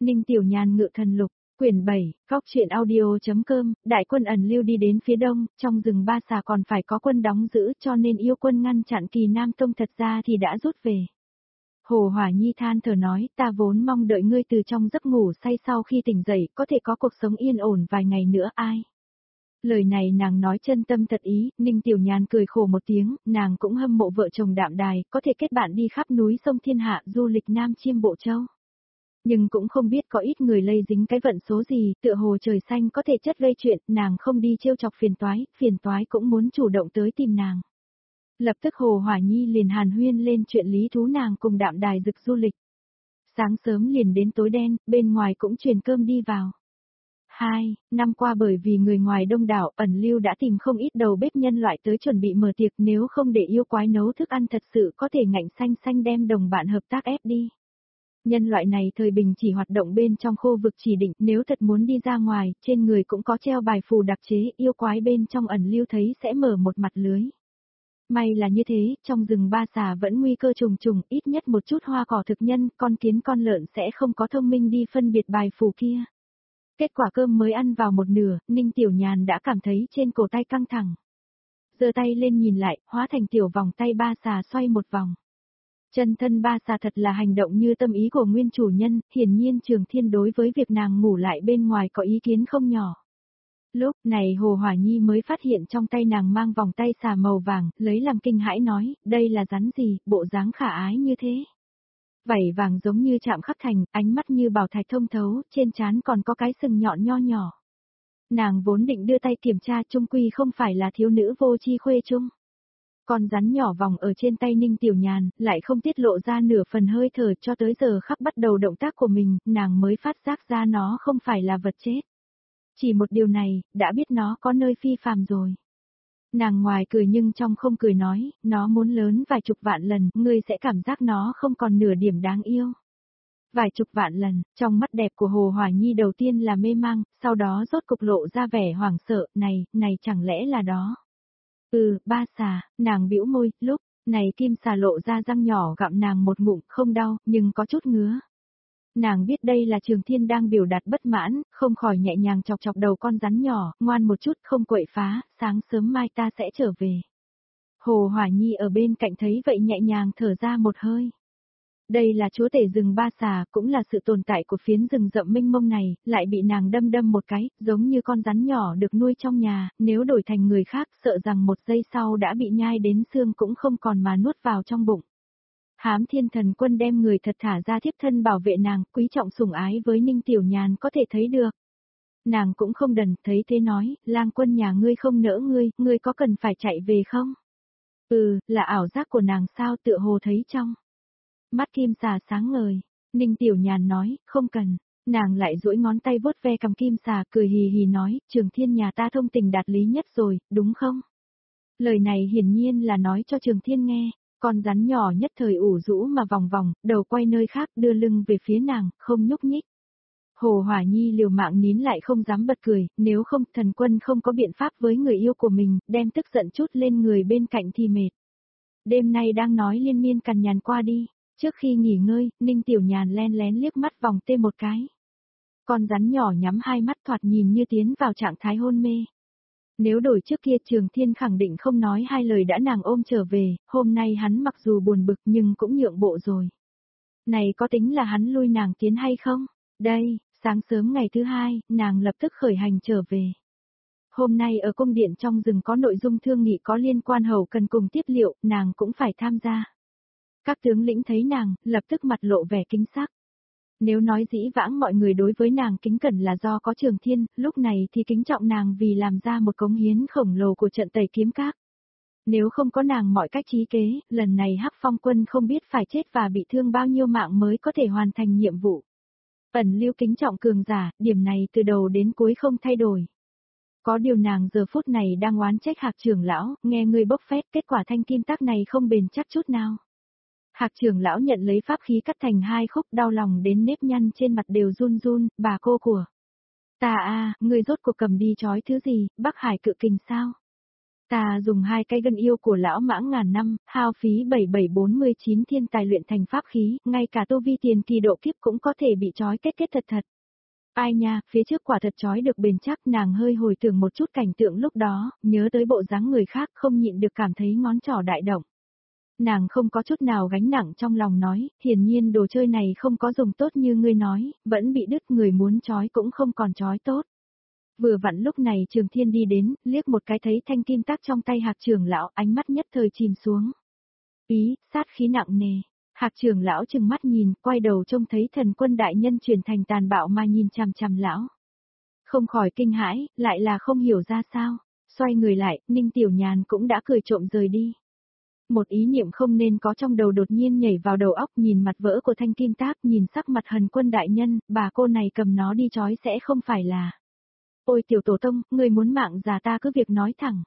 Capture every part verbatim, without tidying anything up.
Ninh Tiểu Nhàn ngự thần lục, quyển bảy, góc truyện audio.com, đại quân ẩn lưu đi đến phía đông, trong rừng Ba Xà còn phải có quân đóng giữ cho nên yêu quân ngăn chặn Kỳ Nam Tông thật ra thì đã rút về. Hồ Hỏa Nhi than thở nói, ta vốn mong đợi ngươi từ trong giấc ngủ say sau khi tỉnh dậy, có thể có cuộc sống yên ổn vài ngày nữa ai. Lời này nàng nói chân tâm thật ý, Ninh Tiểu Nhàn cười khổ một tiếng, nàng cũng hâm mộ vợ chồng Đạm Đài, có thể kết bạn đi khắp núi sông thiên hạ du lịch Nam Chiêm Bộ Châu. Nhưng cũng không biết có ít người lây dính cái vận số gì, tựa hồ trời xanh có thể chất gây chuyện, nàng không đi trêu chọc phiền toái, phiền toái cũng muốn chủ động tới tìm nàng. Lập tức Hồ Hỏa Nhi liền hàn huyên lên chuyện lý thú nàng cùng Đạm Đài rực du lịch. Sáng sớm liền đến tối đen, bên ngoài cũng truyền cơm đi vào. Hai, năm qua bởi vì người ngoài đông đảo, ẩn lưu đã tìm không ít đầu bếp nhân loại tới chuẩn bị mở tiệc, nếu không để yêu quái nấu thức ăn thật sự có thể ngạnh xanh xanh đem đồng bạn hợp tác ép đi. Nhân loại này thời bình chỉ hoạt động bên trong khu vực chỉ định, nếu thật muốn đi ra ngoài, trên người cũng có treo bài phù đặc chế, yêu quái bên trong ẩn lưu thấy sẽ mở một mặt lưới. May là như thế, trong rừng Ba Xà vẫn nguy cơ trùng trùng, ít nhất một chút hoa cỏ thực nhân, con kiến con lợn sẽ không có thông minh đi phân biệt bài phù kia. Kết quả cơm mới ăn vào một nửa, Ninh Tiểu Nhàn đã cảm thấy trên cổ tay căng thẳng. Giơ tay lên nhìn lại, hóa thành tiểu vòng tay Ba Xà xoay một vòng. Chân thân Ba Xà thật là hành động như tâm ý của nguyên chủ nhân, hiển nhiên Trường Thiên đối với việc nàng ngủ lại bên ngoài có ý kiến không nhỏ. Lúc này Hồ Hỏa Nhi mới phát hiện trong tay nàng mang vòng tay xà màu vàng, lấy làm kinh hãi nói, đây là rắn gì, bộ dáng khả ái như thế. Vảy vàng giống như chạm khắc thành, ánh mắt như bảo thạch thông thấu, trên trán còn có cái sừng nhọn nho nhỏ. Nàng vốn định đưa tay kiểm tra, chung quy không phải là thiếu nữ vô chi khuê chung. Con rắn nhỏ vòng ở trên tay Ninh Tiểu Nhàn, lại không tiết lộ ra nửa phần hơi thở, cho tới giờ khắc bắt đầu động tác của mình, nàng mới phát giác ra nó không phải là vật chết. Chỉ một điều này, đã biết nó có nơi phi phàm rồi. Nàng ngoài cười nhưng trong không cười nói, nó muốn lớn vài chục vạn lần, ngươi sẽ cảm giác nó không còn nửa điểm đáng yêu. Vài chục vạn lần, trong mắt đẹp của Hồ Hỏa Nhi đầu tiên là mê mang, sau đó rốt cục lộ ra vẻ hoảng sợ, này, này chẳng lẽ là đó. Ừ, Ba Xà, nàng bĩu môi, lúc này kim xà lộ ra răng nhỏ gặm nàng một ngụm, không đau, nhưng có chút ngứa. Nàng biết đây là Trường Thiên đang biểu đạt bất mãn, không khỏi nhẹ nhàng chọc chọc đầu con rắn nhỏ, ngoan một chút không quậy phá, sáng sớm mai ta sẽ trở về. Hồ Hỏa Nhi ở bên cạnh thấy vậy nhẹ nhàng thở ra một hơi. Đây là chúa tể rừng Ba Xà, cũng là sự tồn tại của phiến rừng rậm mênh mông này, lại bị nàng đâm đâm một cái, giống như con rắn nhỏ được nuôi trong nhà, nếu đổi thành người khác sợ rằng một giây sau đã bị nhai đến xương cũng không còn mà nuốt vào trong bụng. Hám Thiên Thần Quân đem người thật thả ra thiếp thân bảo vệ nàng, quý trọng sủng ái với Ninh Tiểu Nhàn có thể thấy được. Nàng cũng không đần, thấy thế nói, lang quân nhà ngươi không nỡ ngươi, ngươi có cần phải chạy về không? Ừ, là ảo giác của nàng sao, tựa hồ thấy trong mắt kim xà sáng ngời. Ninh Tiểu Nhàn nói, không cần. Nàng lại duỗi ngón tay vuốt ve cằm kim xà, cười hì hì nói, Trường Thiên nhà ta thông tình đạt lý nhất rồi, đúng không? Lời này hiển nhiên là nói cho Trường Thiên nghe. Con rắn nhỏ nhất thời ủ rũ mà vòng vòng, đầu quay nơi khác, đưa lưng về phía nàng, không nhúc nhích. Hồ Hỏa Nhi liều mạng nín lại không dám bật cười, nếu không, thần quân không có biện pháp với người yêu của mình, đem tức giận chút lên người bên cạnh thì mệt. Đêm nay đang nói liên miên cằn nhằn qua đi, trước khi nghỉ ngơi, Ninh Tiểu Nhàn len lén liếc mắt vòng tê một cái. Con rắn nhỏ nhắm hai mắt thoạt nhìn như tiến vào trạng thái hôn mê. Nếu đổi trước kia Trường Thiên khẳng định không nói hai lời đã nàng ôm trở về, hôm nay hắn mặc dù buồn bực nhưng cũng nhượng bộ rồi. Này có tính là hắn lui nàng tiến hay không? Đây, sáng sớm ngày thứ hai, nàng lập tức khởi hành trở về. Hôm nay ở cung điện trong rừng có nội dung thương nghị có liên quan hầu cần cùng tiếp liệu, nàng cũng phải tham gia. Các tướng lĩnh thấy nàng, lập tức mặt lộ vẻ kính sắc. Nếu nói dĩ vãng mọi người đối với nàng kính cẩn là do có Trường Thiên, lúc này thì kính trọng nàng vì làm ra một cống hiến khổng lồ của trận tẩy kiếm các. Nếu không có nàng mọi cách trí kế, lần này Hắc Phong quân không biết phải chết và bị thương bao nhiêu mạng mới có thể hoàn thành nhiệm vụ. Ẩn lưu kính trọng cường giả, điểm này từ đầu đến cuối không thay đổi. Có điều nàng giờ phút này đang oán trách Hạc trưởng lão, nghe người bốc phét, kết quả thanh kim tác này không bền chắc chút nào. Hạc trưởng lão nhận lấy pháp khí cắt thành hai khúc, đau lòng đến nếp nhăn trên mặt đều run run, bà cô của ta a, à, người rốt cuộc cầm đi trói thứ gì, Bắc Hải cự kình sao? Ta dùng hai cái gân yêu của lão mãng ngàn năm, hao phí bảy bảy bốn mươi chín thiên tài luyện thành pháp khí, ngay cả tu vi tiền kỳ độ kiếp cũng có thể bị trói kết kết thật thật. Ai nha, phía trước quả thật trói được bền chắc, nàng hơi hồi tưởng một chút cảnh tượng lúc đó, nhớ tới bộ dáng người khác không nhịn được cảm thấy ngón trỏ đại động. Nàng không có chút nào gánh nặng trong lòng nói, hiển nhiên đồ chơi này không có dùng tốt như ngươi nói, vẫn bị đứt, người muốn trói cũng không còn trói tốt. Vừa vặn lúc này Trường Thiên đi đến, liếc một cái thấy thanh kim tắc trong tay Hạc trưởng lão, ánh mắt nhất thời chìm xuống. Ý, sát khí nặng nề. Hạc trưởng lão trừng mắt nhìn, quay đầu trông thấy thần quân đại nhân chuyển thành tàn bạo mà nhìn chằm chằm lão. Không khỏi kinh hãi, lại là không hiểu ra sao. Xoay người lại, Ninh Tiểu Nhàn cũng đã cười trộm rời đi. Một ý niệm không nên có trong đầu đột nhiên nhảy vào đầu óc, nhìn mặt vỡ của thanh kim tác, nhìn sắc mặt Hần Quân đại nhân, bà cô này cầm nó đi trói sẽ không phải là. Ôi tiểu tổ tông, người muốn mạng già ta cứ việc nói thẳng.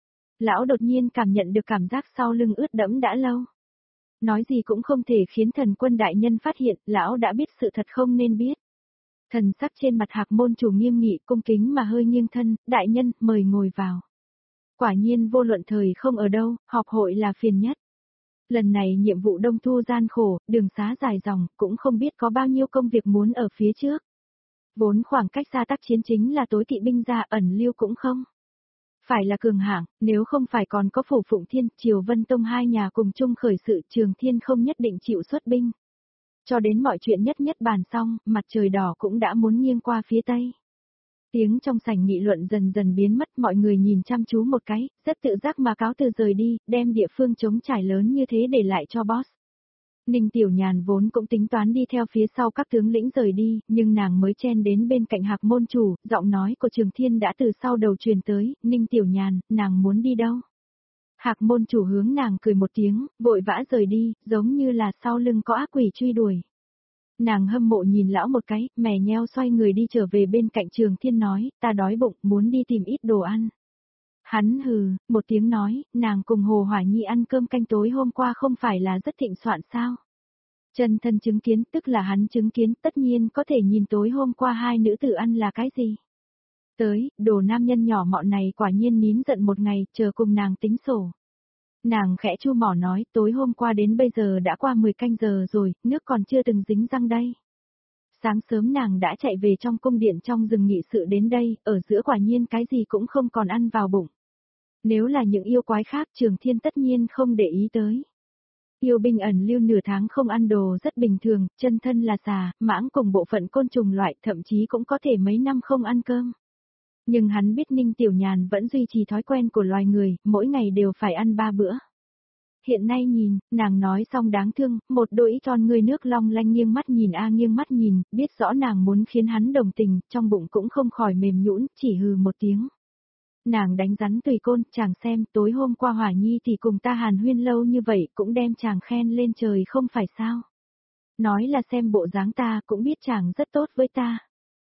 Lão đột nhiên cảm nhận được cảm giác sau lưng ướt đẫm đã lâu. Nói gì cũng không thể khiến Thần Quân đại nhân phát hiện, lão đã biết sự thật không nên biết. Thần sắc trên mặt Hạc môn chủ nghiêm nghị, cung kính mà hơi nghiêng thân, đại nhân, mời ngồi vào. Quả nhiên vô luận thời không ở đâu, họp hội là phiền nhất. Lần này nhiệm vụ đông thu gian khổ, đường xá dài dòng, cũng không biết có bao nhiêu công việc muốn ở phía trước. Vốn khoảng cách xa tác chiến chính là tối kỵ binh ra, ẩn lưu cũng không. Phải là cường hạng, nếu không phải còn có Phủ Phụng Thiên, Triều Vân Tông hai nhà cùng chung khởi sự, Trường Thiên không nhất định chịu xuất binh. Cho đến mọi chuyện nhất nhất bàn xong, mặt trời đỏ cũng đã muốn nghiêng qua phía tây. Tiếng trong sảnh nghị luận dần dần biến mất, mọi người nhìn chăm chú một cái, rất tự giác mà cáo từ rời đi, đem địa phương trống trải lớn như thế để lại cho boss. Ninh Tiểu Nhàn vốn cũng tính toán đi theo phía sau các tướng lĩnh rời đi, nhưng nàng mới chen đến bên cạnh Hạc môn chủ, giọng nói của Trường Thiên đã từ sau đầu truyền tới, Ninh Tiểu Nhàn, nàng muốn đi đâu? Hạc môn chủ hướng nàng cười một tiếng, vội vã rời đi, giống như là sau lưng có ác quỷ truy đuổi. Nàng hâm mộ nhìn lão một cái, mè nheo xoay người đi trở về bên cạnh Trường Thiên nói, ta đói bụng, muốn đi tìm ít đồ ăn. Hắn hừ, một tiếng nói, nàng cùng Hồ Hỏa Nhi ăn cơm canh tối hôm qua không phải là rất thịnh soạn sao? Chân thân chứng kiến, tức là hắn chứng kiến, tất nhiên có thể nhìn tối hôm qua hai nữ tử ăn là cái gì. Tới, đồ nam nhân nhỏ mọn này quả nhiên nín giận một ngày, chờ cùng nàng tính sổ. Nàng khẽ chu mỏ nói, tối hôm qua đến bây giờ đã qua mười canh giờ rồi, nước còn chưa từng dính răng đây. Sáng sớm nàng đã chạy về trong cung điện trong rừng nghị sự đến đây, ở giữa quả nhiên cái gì cũng không còn ăn vào bụng. Nếu là những yêu quái khác Trường Thiên tất nhiên không để ý tới. Yêu binh ẩn lưu nửa tháng không ăn đồ rất bình thường, chân thân là xà, mãng cùng bộ phận côn trùng loại, thậm chí cũng có thể mấy năm không ăn cơm. Nhưng hắn biết Ninh Tiểu Nhàn vẫn duy trì thói quen của loài người, mỗi ngày đều phải ăn ba bữa. Hiện nay nhìn, nàng nói xong đáng thương, một đôi tròn người nước long lanh nghiêng mắt nhìn a nghiêng mắt nhìn, biết rõ nàng muốn khiến hắn đồng tình, trong bụng cũng không khỏi mềm nhũn, chỉ hừ một tiếng. Nàng đánh rắn tùy côn, chàng xem, tối hôm qua Hỏa Nhi thì cùng ta hàn huyên lâu như vậy, cũng đem chàng khen lên trời không phải sao. Nói là xem bộ dáng ta, cũng biết chàng rất tốt với ta.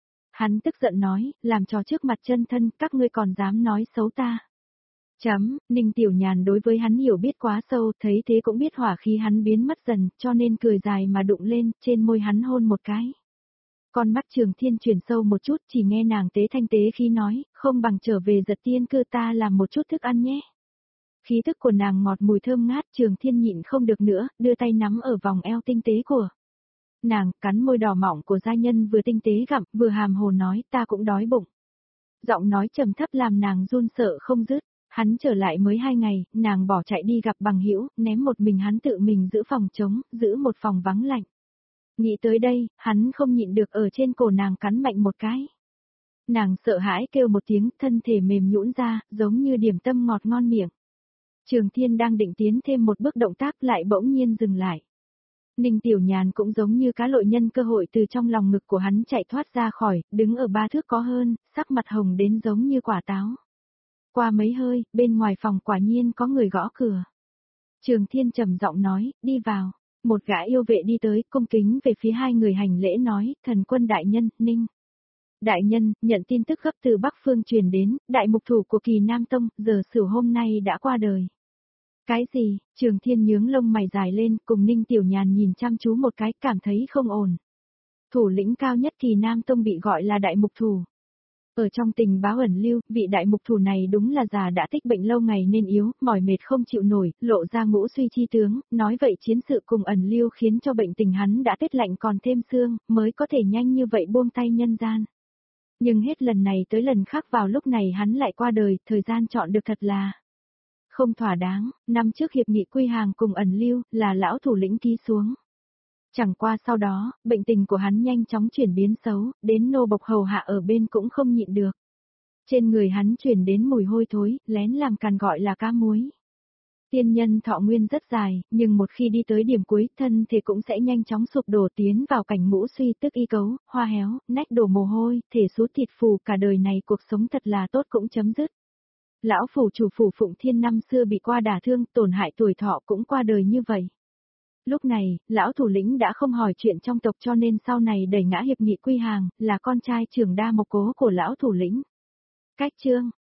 Hắn tức giận nói, làm trò trước mặt chân thân, các ngươi còn dám nói xấu ta. Chấm, Ninh Tiểu Nhàn đối với hắn hiểu biết quá sâu, thấy thế cũng biết hỏa khí hắn biến mất dần, cho nên cười dài mà đụng lên, trên môi hắn hôn một cái. Con mắt Trường Thiên chuyển sâu một chút, chỉ nghe nàng tế thanh tế khi nói, không bằng trở về giật tiên cư ta làm một chút thức ăn nhé. Khí thức của nàng ngọt mùi thơm ngát, Trường Thiên nhịn không được nữa, đưa tay nắm ở vòng eo tinh tế của nàng, cắn môi đỏ mỏng của gia nhân vừa tinh tế gặm, vừa hàm hồ nói, ta cũng đói bụng. Giọng nói trầm thấp làm nàng run sợ không dứt. Hắn trở lại mới hai ngày, nàng bỏ chạy đi gặp bằng hữu, ném một mình hắn tự mình giữ phòng trống, giữ một phòng vắng lạnh. Nghĩ tới đây, hắn không nhịn được ở trên cổ nàng cắn mạnh một cái. Nàng sợ hãi kêu một tiếng, thân thể mềm nhũn ra, giống như điểm tâm ngọt ngon miệng. Trường Thiên đang định tiến thêm một bước động tác lại bỗng nhiên dừng lại. Ninh Tiểu Nhàn cũng giống như cá lội nhân cơ hội từ trong lòng ngực của hắn chạy thoát ra khỏi, đứng ở ba thước có hơn, sắc mặt hồng đến giống như quả táo. Qua mấy hơi, bên ngoài phòng quả nhiên có người gõ cửa. Trường Thiên trầm giọng nói, đi vào. Một gã yêu vệ đi tới, cung kính về phía hai người hành lễ nói, thần quân đại nhân, Ninh. Đại nhân, nhận tin tức gấp từ Bắc Phương truyền đến, đại mục thủ của Kỳ Nam Tông, giờ sửu hôm nay đã qua đời. Cái gì? Trường Thiên nhướng lông mày dài lên, cùng Ninh Tiểu Nhàn nhìn chăm chú một cái, cảm thấy không ổn. Thủ lĩnh cao nhất Kỳ Nam Tông bị gọi là đại mục thủ. Ở trong tình báo ẩn lưu, vị đại mục thủ này đúng là già đã tích bệnh lâu ngày nên yếu, mỏi mệt không chịu nổi, lộ ra ngũ suy chi tướng, nói vậy chiến sự cùng ẩn lưu khiến cho bệnh tình hắn đã tết lạnh còn thêm xương, mới có thể nhanh như vậy buông tay nhân gian. Nhưng hết lần này tới lần khác vào lúc này hắn lại qua đời, thời gian chọn được thật là không thỏa đáng, năm trước hiệp nghị quy hàng cùng ẩn lưu, là lão thủ lĩnh ký xuống. Chẳng qua sau đó, bệnh tình của hắn nhanh chóng chuyển biến xấu, đến nô bộc hầu hạ ở bên cũng không nhịn được. Trên người hắn chuyển đến mùi hôi thối, lén làm càn gọi là cá muối. Tiên nhân thọ nguyên rất dài, nhưng một khi đi tới điểm cuối, thân thể cũng sẽ nhanh chóng sụp đổ tiến vào cảnh ngũ suy tức y cấu, hoa héo, nách đổ mồ hôi, thể sút thịt phù, cả đời này cuộc sống thật là tốt cũng chấm dứt. Lão phủ chủ phủ Phụng Thiên năm xưa bị qua đả thương, tổn hại tuổi thọ cũng qua đời như vậy. Lúc này, lão thủ lĩnh đã không hỏi chuyện trong tộc cho nên sau này đẩy ngã hiệp nghị quy hàng, là con trai trưởng đa mộc cố của lão thủ lĩnh. Cách chương